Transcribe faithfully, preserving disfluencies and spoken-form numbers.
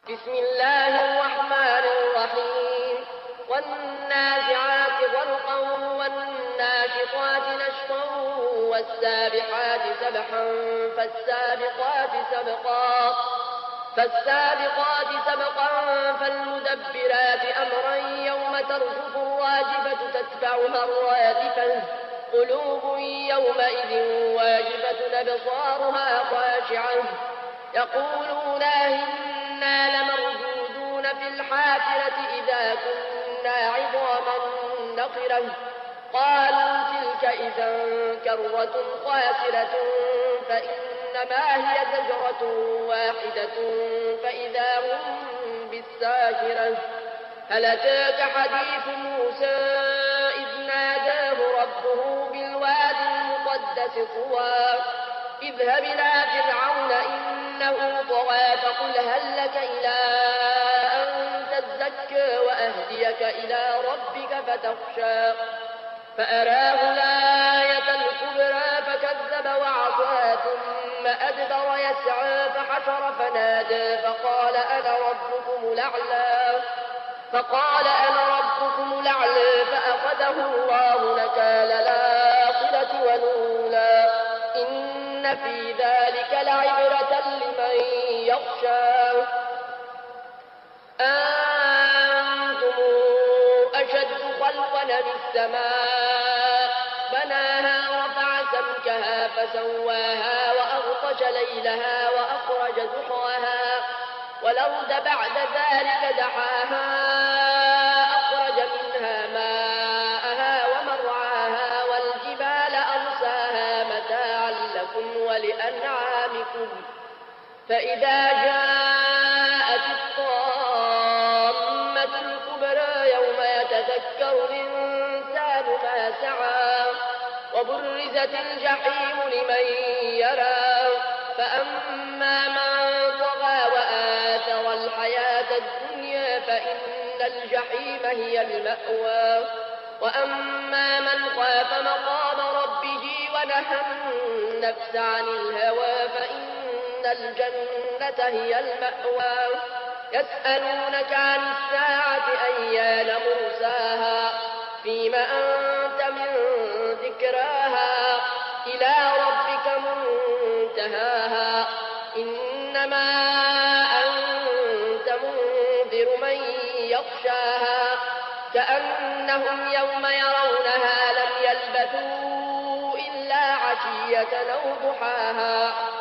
بسم الله الرحمن الرحيم والنازعات غرقا والناشطات نشطا والسابحات سبحا فالسابقات سبقا فالسابقات سبقا فالمدبرات أمرا يوم ترجف الراجفة تتبعها الرادفة قلوب يومئذ واجفة أبصارها خاشعة يقولون إنا لمردودون في الحافرة إذا كنا عظاما نخرة قالوا تلك إذا كرة خاسرة فإنما هي زجرة واحدة فإذا هم بالساهرة هل أتاك حديث موسى إذ ناداه ربه بالواد المقدس طوى اذهب إلى فرعون إنه طغى فقل هل لك إلى أن تزكى وأهديك إلى ربك فتخشى فأراه الآية الكبرى فكذب وعصى ثم أدبر يسعى فحشر فنادى فقال أنا ربكم الأعلى فقال أنا ربكم الأعلى فأخذه الله نكال الآخرة والأولى إن في ذلك لعبرة لمن يخشى أنتم أشد خلقا من السماء بناها ورفع سمكها فسواها وأغطش ليلها وأخرج ضحاها والأرض بعد ذلك دحاها أخرج منها ماءها ومرعاها والجبال أرساها متاعا لكم ولأنعامكم فإذا جاءت الطامة الكبرى يوم يتذكر الإنسان ما سعى وبرزت الجحيم لمن يرى فأما من طغى وآثر الحياة الدنيا فإن الجحيم هي المأوى وأما من خاف مقام ربه ونهى النفس عن الهوى فإن الجنة هي المأوى يسألونك عن الساعة أيان مرساها فيم أنت من ذكراها إلى ربك منتهاها إنما أنت منذر من يخشاها كأنهم يوم يرونها لم يلبثوا إلا عشية أو ضحاها